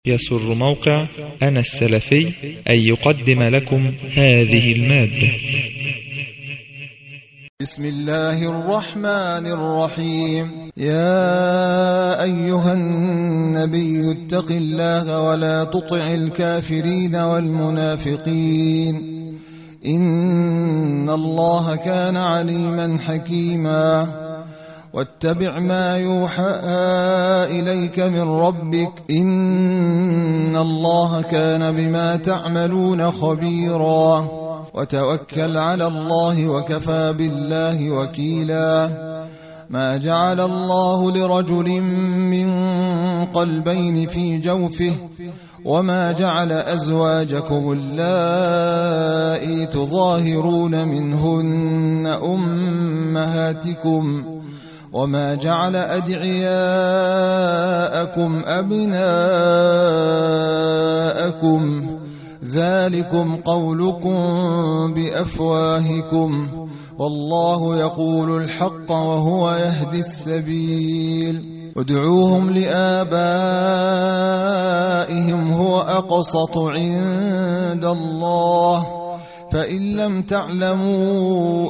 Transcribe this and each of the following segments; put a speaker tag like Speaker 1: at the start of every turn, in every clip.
Speaker 1: يسر موقع أنا السلفي أن يقدم لكم هذه المادة.
Speaker 2: بسم الله الرحمن الرحيم. يا أيها النبي اتق الله ولا تطع الكافرين والمنافقين إن الله كان عليما حكيما. واتبع ما يوحى إليك من ربك إن الله كان بما تعملون خبيرا. وتوكل على الله وكفى بالله وكيلا. ما جعل الله لرجل من قلبين في جوفه وما جعل أزواجكم اللائي تظاهرون منهن أمهاتكم وما جعل أدعياءكم أبناءكم ذلكم قولكم بأفواهكم والله يقول الحق وهو يهدي السبيل. ادعوهم لآبائهم هو أقسط عند الله فإن لم تعلموا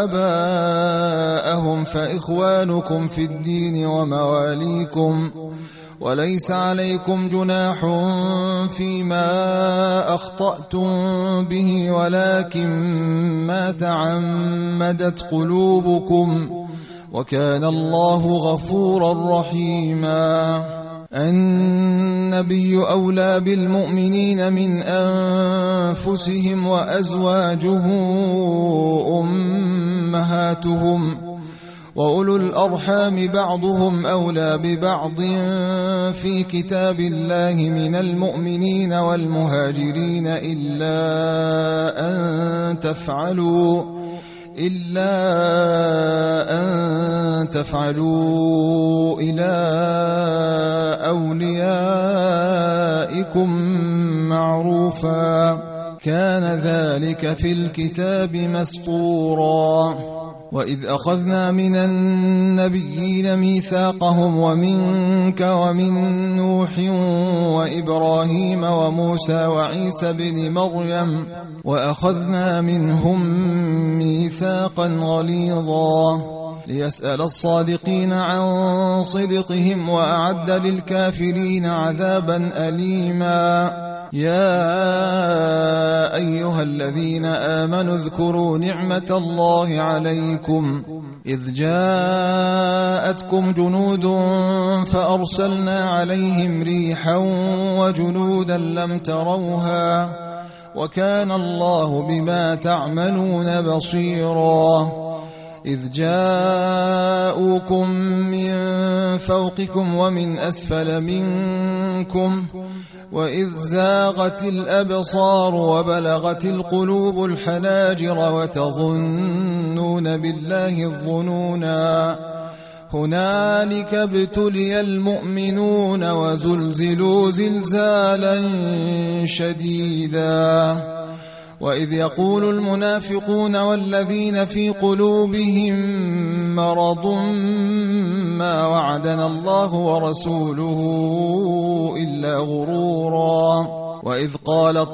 Speaker 2: آباءهم فإخوانكم في الدين ومواليكم وليس عليكم جناح فيما أخطأتم به ولكن ما تعمدت قلوبكم وكان الله غفورا رحيما. النبي أولى بالمؤمنين من أنفسهم وأزواجه أمهاتهم وأولو الأرحام بعضهم أولى ببعض في كتاب الله من المؤمنين والمهاجرين إلا أن تفعلوا إلى أوليائكم معروفا كان ذلك في الكتاب مسطورا. وإذ أخذنا من النبيين ميثاقهم ومنك ومن نوح وإبراهيم وموسى وعيسى بن مريم وأخذنا منهم ميثاقا غليظا ليسأل الصادقين عن صدقهم وأعد للكافرين عذابا أليما. يا أيها الذين آمنوا اذكروا نعمة الله عليكم إذ جاءتكم جنود فأرسلنا عليهم ريحا وجنودا لم تروها وكان الله بما تعملون بصيرا. إذ جاءوكم من فوقكم ومن أسفل منكم وإذ زاغت الأبصار وبلغت القلوب الحناجر وتظنون بالله الظنونا هنالك ابتلي المؤمنون وزلزلوا زلزالا شديدا. وإذ يقول المنافقون والذين في قلوبهم مرض ما وعدنا الله ورسوله إلا غرورا. وإذ قالت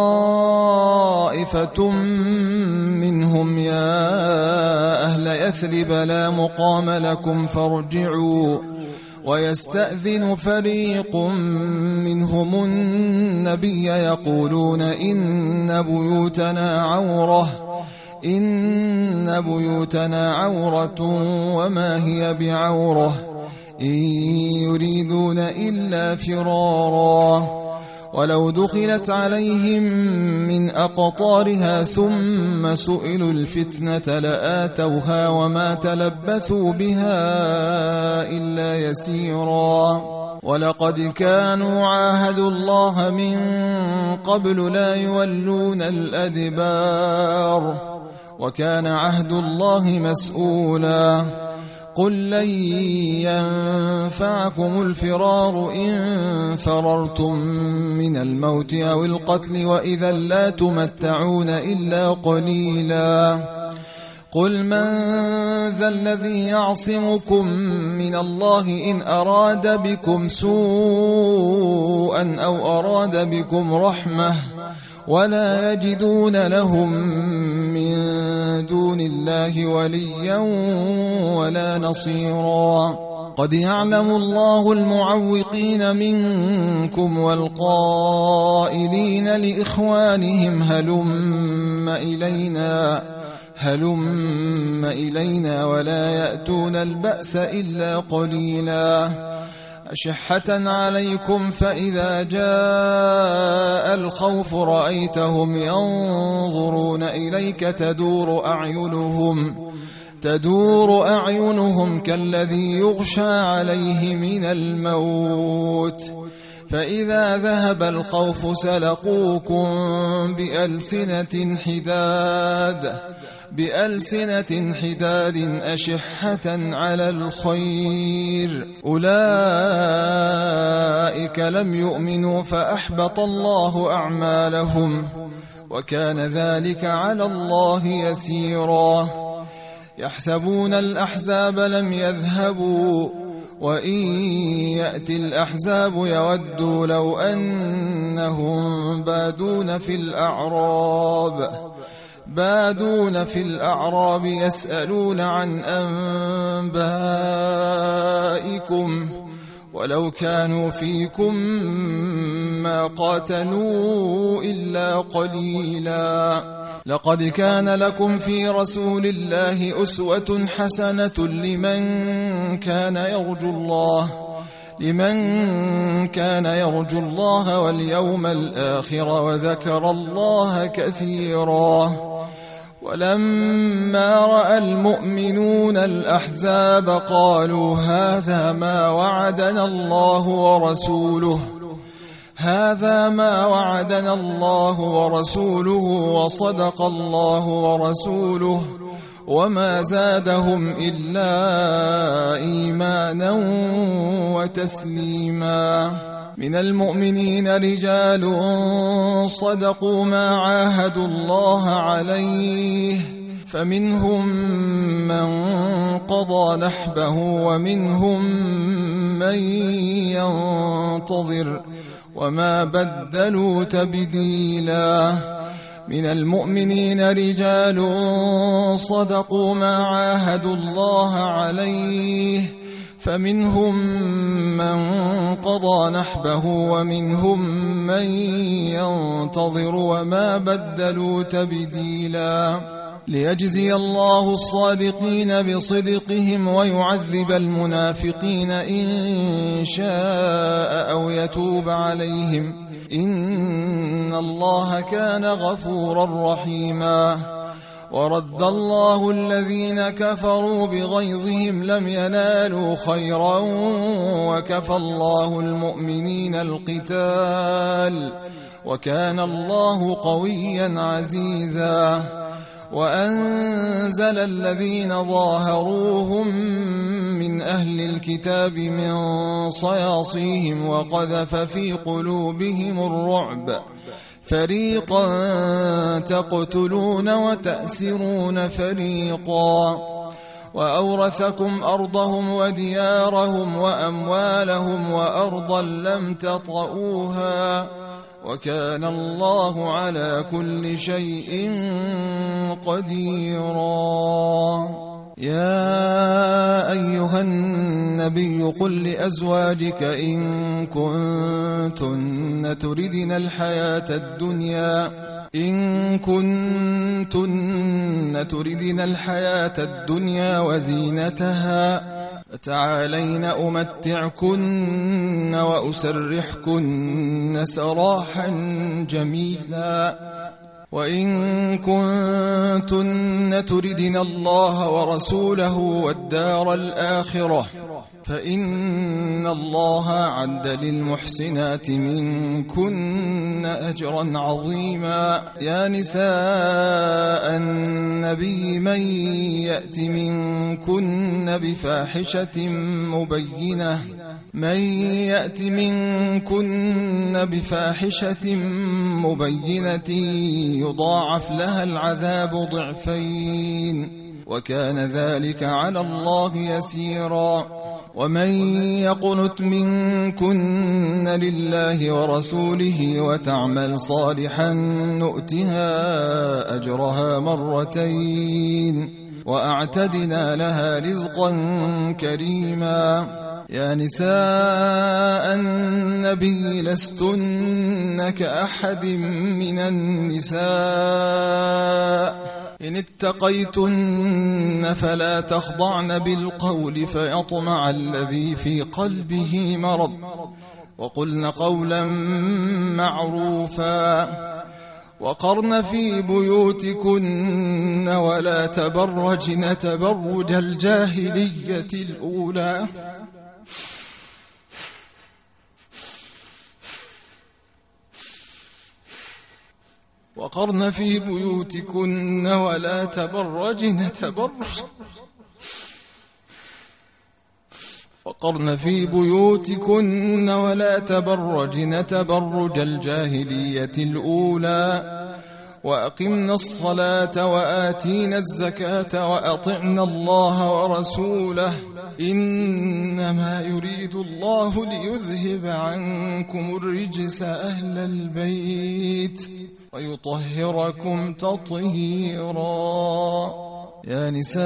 Speaker 2: طائفة منهم يا أهل يثرب لا مقام لكم فارجعوا ويستأذن فريق منهم النبي يقولون إن بيوتنا عورة وما هي بعورة إن يريدون إلا فرارا. ولو دخلت عليهم من أقطارها ثم سئلوا الفتنة لآتوها وما تلبثوا بها إلا يسيرا. ولقد كانوا عاهدوا الله من قبل لا يولون الأدبار وكان عهد الله مسؤولا. قل لن ينفعكم الفرار إن فررتم من الموت أو القتل وإذا لا تمتعون إلا قليلا قل من ذا الذي يعصمكم من الله إن أراد بكم سوءا أو أراد بكم رحمة ولا يجدون لهم من دون الله وليا ولا نصيرا قد يعلم الله المعوقين منكم والقائلين لإخوانهم هلم إلينا ولا يأتون البأس إلا قليلا أشحة عليكم فإذا جاء الخوف رأيتهم ينظرون إليك تدور أعينهم كالذي يغشى عليه من الموت فإذا ذهب الخوف سلقوكم بألسنة حداد أشحة على الخير أولئك لم يؤمنوا فأحبط الله أعمالهم وكان ذلك على الله يسيرا يحسبون الأحزاب لم يذهبوا وإن يأتي الأحزاب يودوا لو أنهم بادون في الأعراب يسألون عن أنبائكم ولو كانوا فيكم ما قاتلوا إلا قليلا لقد كان لكم في رسول الله أسوة حسنة لمن كان يرجو الله واليوم الآخر وذكر الله كثيرا ولما رأى المؤمنون الأحزاب قالوا هذا ما وعدنا الله ورسوله وصدق الله ورسوله وما زادهم إلا إيمانا وتسليما من المؤمنين رجال صدقوا ما عاهدوا الله عليه فمنهم من قضى نحبه ومنهم من ينتظر وما بدلوا تبديلا من المؤمنين رجال صدقوا ما عاهدوا الله عليه فمنهم من قضى نحبه ومنهم من ينتظر وما بدلوا تبديلا ليجزي الله الصادقين بصدقهم ويعذب المنافقين إن شاء أو يتوب عليهم إن الله كان غفورا رحيما ورد الله الذين كفروا بغيظهم لم ينالوا خيرا وكفى الله المؤمنين القتال وكان الله قويا عزيزا وأنزل الذين ظاهروهم من أهل الكتاب من صياصيهم وقذف في قلوبهم الرعب فريقا تقتلون وتأسرون فريقا وأورثكم أرضهم وديارهم وأموالهم وأرضا لم تطئوها وكان الله على كل شيء قديرا يا أيها النبي قل لأزواجك إن كنتن تردن الحياة الدنيا وزينتها فتعالين أمتعكن وأسرحكن سراحا جميلا وإن كنتن تردن الله ورسوله والدار الآخرة فإن الله أعد للمحسنات منكن أجرا عظيما يا نساء النبي من يأت منكن بفاحشة مبينة يضاعف لها العذاب ضعفين وكان ذلك على الله يسيرا. ومن يقنت منكن لله ورسوله وتعمل صالحا نؤتها أجرها مرتين وأعتدنا لها رزقا كريما. يا نساء النبي لستن كأحد من النساء إن اتقيتن فلا تخضعن بالقول فيطمع الذي في قلبه مرض وقلن قولا معروفا. وقرن في بيوتكن ولا تبرجن تبرج الجاهلية الأولى وقرن في بيوتكن ولا تبرجن تبرج الجاهلية الأولى وأقمنا الصلاة وآتينا الزكاة وأطعنا الله ورسوله إنما يريد الله ليذهب عنكم الرجس أهل البيت ويطهركم تطهيرا. يا نساء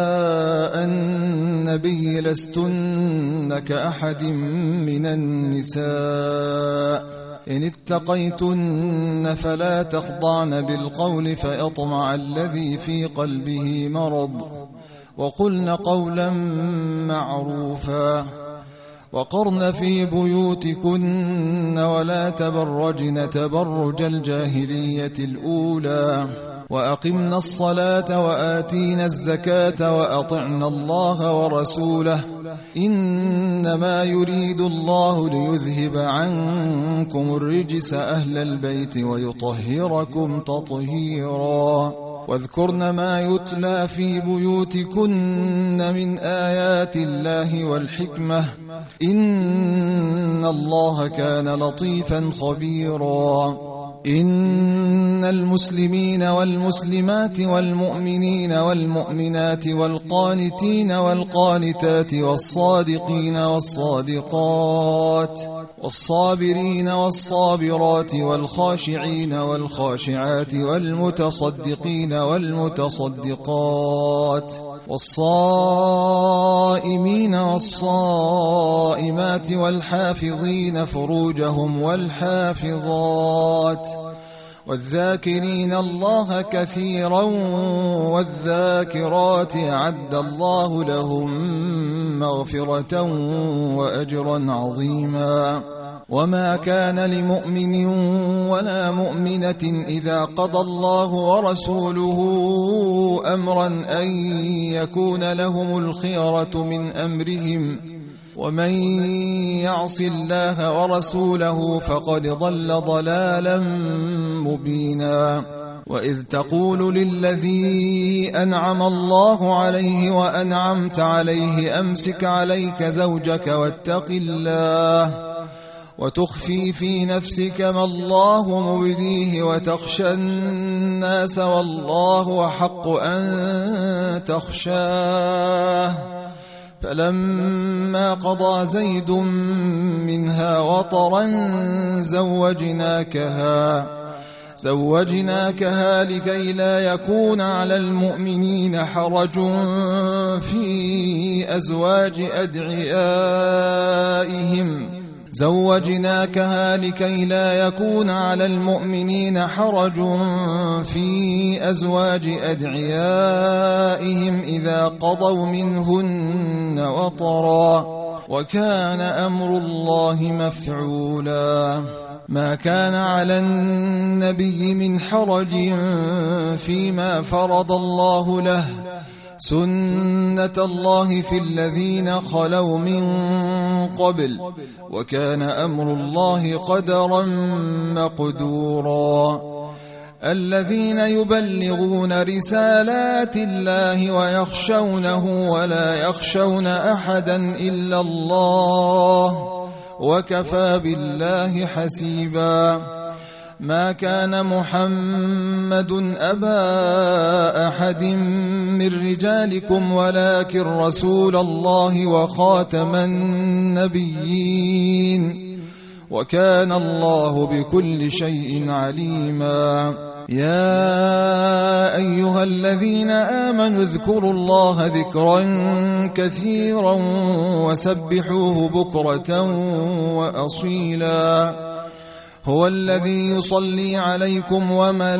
Speaker 2: النبي لستن كأحد من النساء إن اتقيتن فلا تخضعن بالقول فيطمع الذي في قلبه مرض وقلن قولا معروفا. وقرن في بيوتكن ولا تبرجن تبرج الجاهلية الأولى وأقمنا الصلاة وآتينا الزكاة وأطعنا الله ورسوله إنما يريد الله ليذهب عنكم الرجس أهل البيت ويطهركم تطهيرا. واذكرن ما يتلى في بيوتكن من آيات الله والحكمة إن الله كان لطيفا خبيرا. إن المسلمين والمسلمات والمؤمنين والمؤمنات والقانتين والقانتات والصادقين والصادقات والصابرين والصابرات والخاشعين والخاشعات والمتصدقين والمتصدقات والصائمين والصائمات والحافظين فروجهم والحافظات والذاكرين الله كثيرا والذاكرات أعد الله لهم مغفرة وأجرا عظيما. وما كان لمؤمن ولا مؤمنة إذا قضى الله ورسوله أمرا أن يكون لهم الخيرة من أمرهم ومن يعص الله ورسوله فقد ضل ضلالا مبينا. وإذ تقول للذي أنعم الله عليه وأنعمت عليه أمسك عليك زوجك واتق الله وتخفي في نفسك ما الله مبديه وتخشى الناس والله أحق أن تخشاه. فلما قضى زيد منها وطرا زوجناكها لكي لا يكون على المؤمنين حرج في أزواج أدعيائهم زوجناكها لكي لا يكون على المؤمنين حرج في أزواج أدعيائهم إذا قضوا منهن وطرا وكان أمر الله مفعولا. ما كان على النبي من حرج فيما فرض الله له سنة الله في الذين خلوا من قبل وكان أمر الله قدرا مقدورا. الذين يبلغون رسالات الله ويخشونه ولا يخشون أحدا إلا الله وكفى بالله حسيبا. ما كان محمد أبا أحد من رجالكم ولكن رسول الله وخاتم النبيين وكان الله بكل شيء عليما يا أيها الذين آمنوا اذكروا الله ذكرا كثيرا وسبحوه بكرة وأصيلا هو الذي يصلي عليكم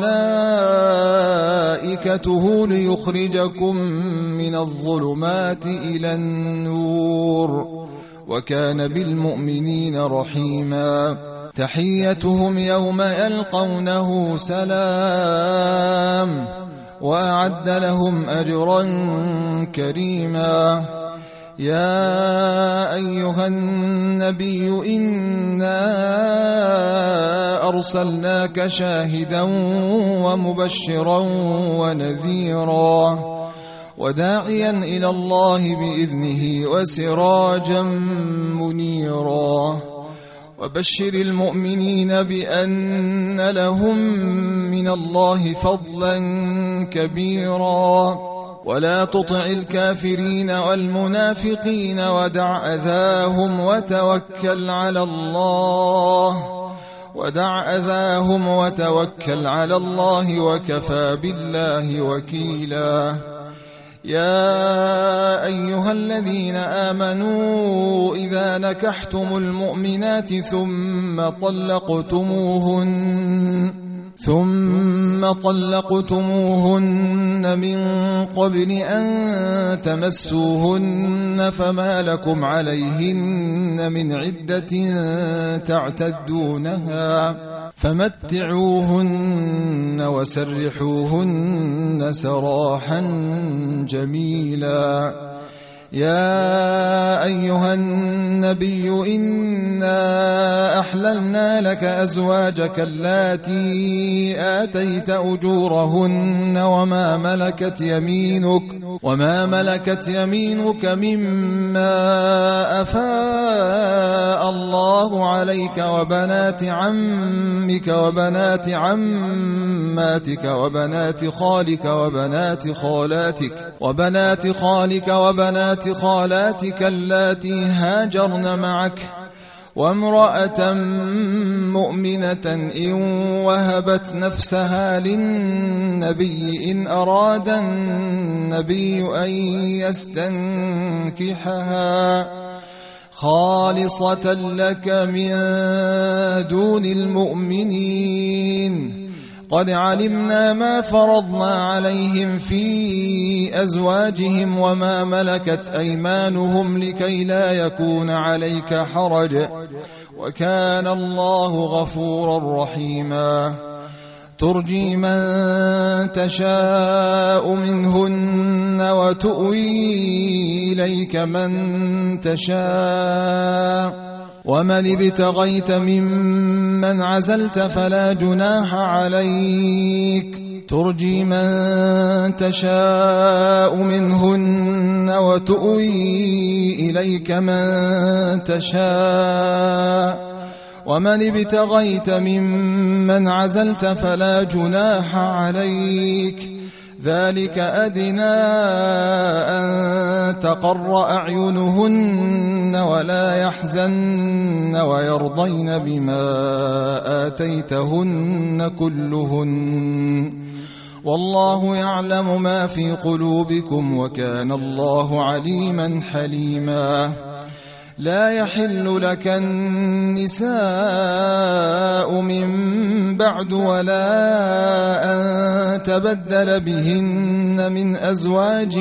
Speaker 2: وملائكته ليخرجكم من الظلمات إلى النور وكان بالمؤمنين رحيما تحيتهم يوم يلقونه سلام وأعد لهم أجرا كريما يا أيها النبي إنا أرسلناك شاهدا ومبشرا ونذيرا وداعيا إلى الله بإذنه وسراجا منيرا وبشر المؤمنين بأن لهم من الله فضلا كبيرا ولا تطع الكافرين والمنافقين ودع أذاهم وتوكل على الله وكفى بالله وكيلا يا أيها الذين آمنوا إذا نكحتم المؤمنات ثم طلقتموهن من قبل أن تمسوهن فما لكم عليهن من عدة تعتدونها فمتعوهن وسرحوهن سراحا جميلا يا أيها النبي إنا أحللنا لك أزواجك اللاتي آتيت أجورهن وما ملكت يمينك مما أفاء الله عليك وبنات عمك وبنات عماتك وبنات خالك وبنات خالاتك اللاتي هاجرن معك وامرأة مؤمنة إن وهبت نفسها للنبي إن أراد النبي أن يستنكحها خالصة لك من دون المؤمنين قد علمنا ما فرضنا عليهم في أزواجهم وما ملكت أيمانهم لكي لا يكون عليك حرج وكان الله غفورا رحيما ترجي من تشاء منهن وتؤوي إليك من تشاء ومن ابتغيت ممن عزلت فلا جناح عليك ترجي من تشاء منهن وتؤوي إليك من تشاء ومن ابتغيت ممن عزلت فلا جناح عليك ذلك أدنى أن تقر أعينهن ولا يحزن ويرضين بما آتيتهن كلهن والله يعلم ما في قلوبكم وكان الله عليما حليما لا يحل لك النساء من بعد ولا أن تبدل بهن من أزواج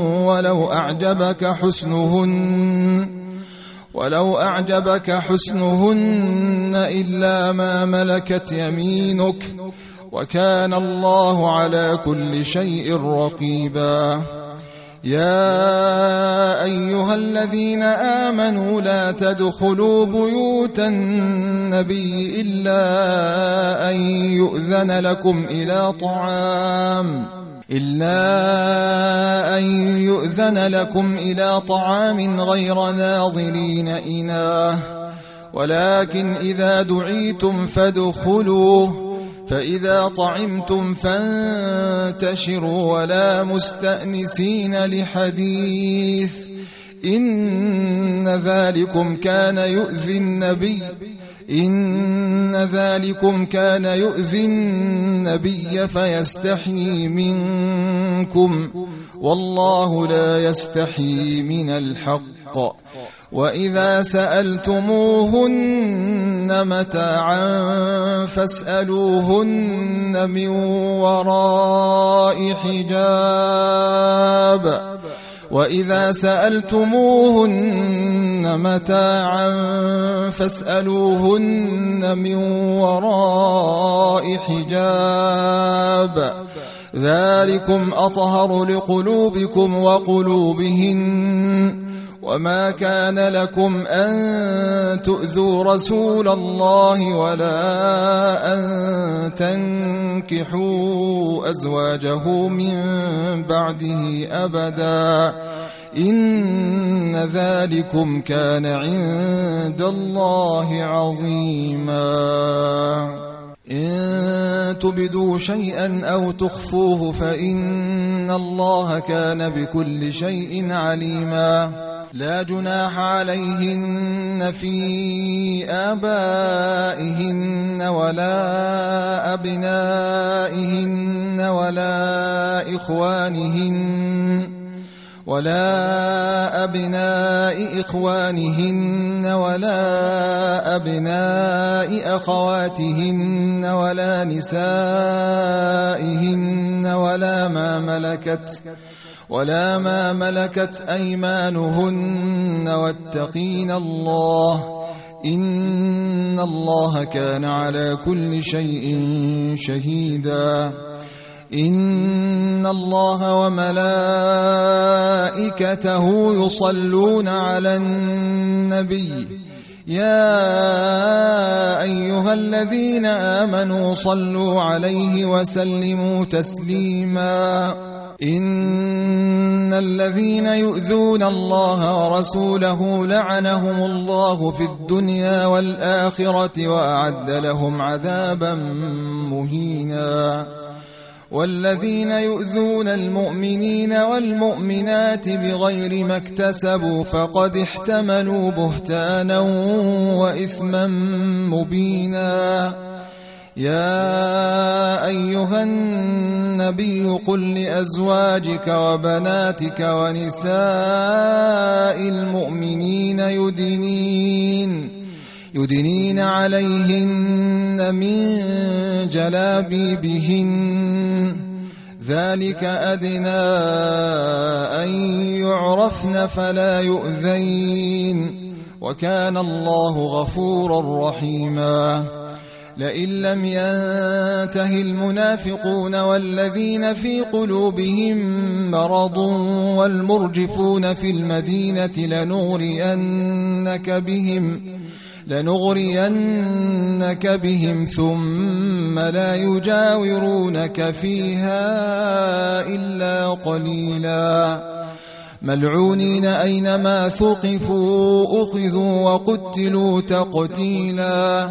Speaker 2: ولو أعجبك حسنهن إلا ما ملكت يمينك وكان الله على كل شيء رقيبا يا أيها الذين آمنوا لا تدخلوا بيوت النبي إلا أن يؤذن لكم إلى طعام غير ناظرين إناه ولكن إذا دعيتم فادخلوا فإذا طعمتم فانتشروا ولا مستأنسين لحديث إن ذلكم كان يؤذي النبي فيستحيي منكم والله لا يستحيي من الحق وإذا سألتموهن متاعا فاسألوهن من وراء حجاب وإذا سألتموهن متاعا فاسألوهن من وراء حجاب ذلكم أطهر لقلوبكم وقلوبهن وما كان لكم أن تؤذوا رسول الله ولا أن تنكحوا أزواجه من بعده أبدا إن ذلكم كان عند الله عظيما إن تبدوا شيئا أو تخفوه فإن الله كان بكل شيء عليما لا جناح عليهن في آبائهن ولا أبنائهن ولا أبناء إخوانهن ولا أبناء أخواتهن ولا نسائهن ولا ما ملكت أيمانهن واتقين الله إن الله كان على كل شيء شهيدا إن الله وملائكته يصلون على النبي يا أيها الذين آمنوا صلوا عليه وسلموا تسليما إن الذين يؤذون الله ورسوله لعنهم الله في الدنيا والآخرة وأعد لهم عذابا مهينا والذين يؤذون المؤمنين والمؤمنات بغير ما اكتسبوا فقد احتملوا بهتانا وإثما مبينا يا أيها النبي قل لأزواجك وبناتك ونساء المؤمنين يدنين عليهن من جلابيبهن ذلك أدنى أن يعرفن فلا يؤذين وكان الله غفورا رحيما لئن لم ينته المنافقون والذين في قلوبهم مرض والمرجفون في المدينة لنغرينك بهم ثم لا يجاورونك فيها إلا قليلا ملعونين أينما ثقفوا أخذوا وقتلوا تقتيلا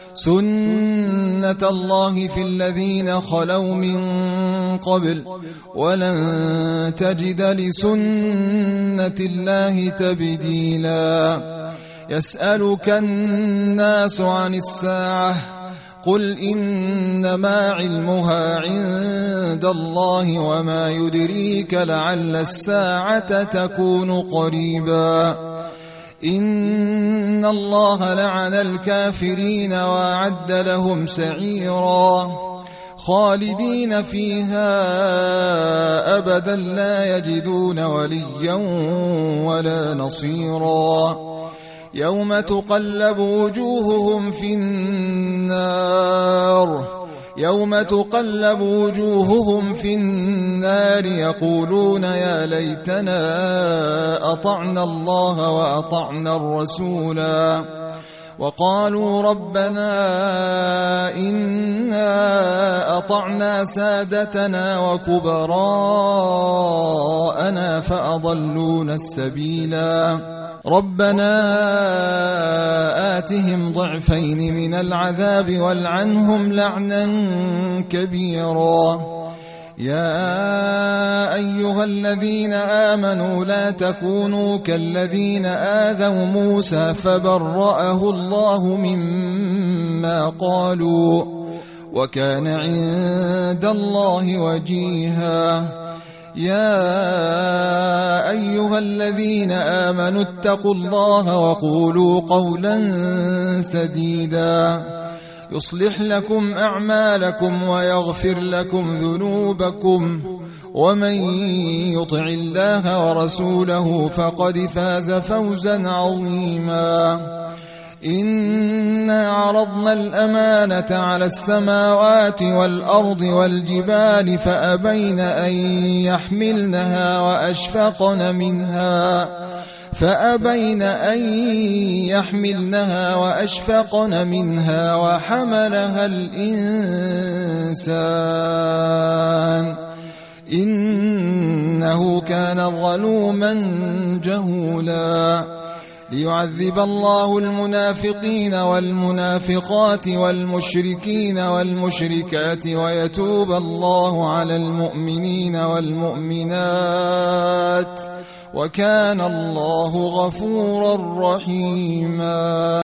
Speaker 2: سنة الله في الذين خلوا من قبل ولن تجد لسنة الله تبديلا يسألك الناس عن الساعة قل إنما علمها عند الله وما يدريك لعل الساعة تكون قريبا إن الله لعن الكافرين وأعد لهم سعيرا خالدين فيها أبدا لا يجدون وليا ولا نصيرا يوم تقلب وجوههم في النار يقولون يا ليتنا أطعنا الله وأطعنا الرسولا وقالوا ربنا إنا أطعنا سادتنا وكبراءنا فأضلونا السبيلا ربنا آتهم ضعفين من العذاب والعنهم لعنا كبيرا يا أيها الذين آمنوا لا تكونوا كالذين آذوا موسى فبرأه الله مما قالوا وكان عند الله وجيها يا أيها الذين آمنوا اتقوا الله وقولوا قولا سديدا يصلح لكم أعمالكم ويغفر لكم ذنوبكم ومن يطع الله ورسوله فقد فاز فوزا عظيما إنا عرضنا الأمانة على السماوات والأرض والجبال فأبين أن يحملنها وأشفقن منها وحملها الإنسان إنه كان ظلوما جهولا ليعذب الله المنافقين والمنافقات والمشركين والمشركات ويتوب الله على المؤمنين والمؤمنات وكان الله غفورا رحيما.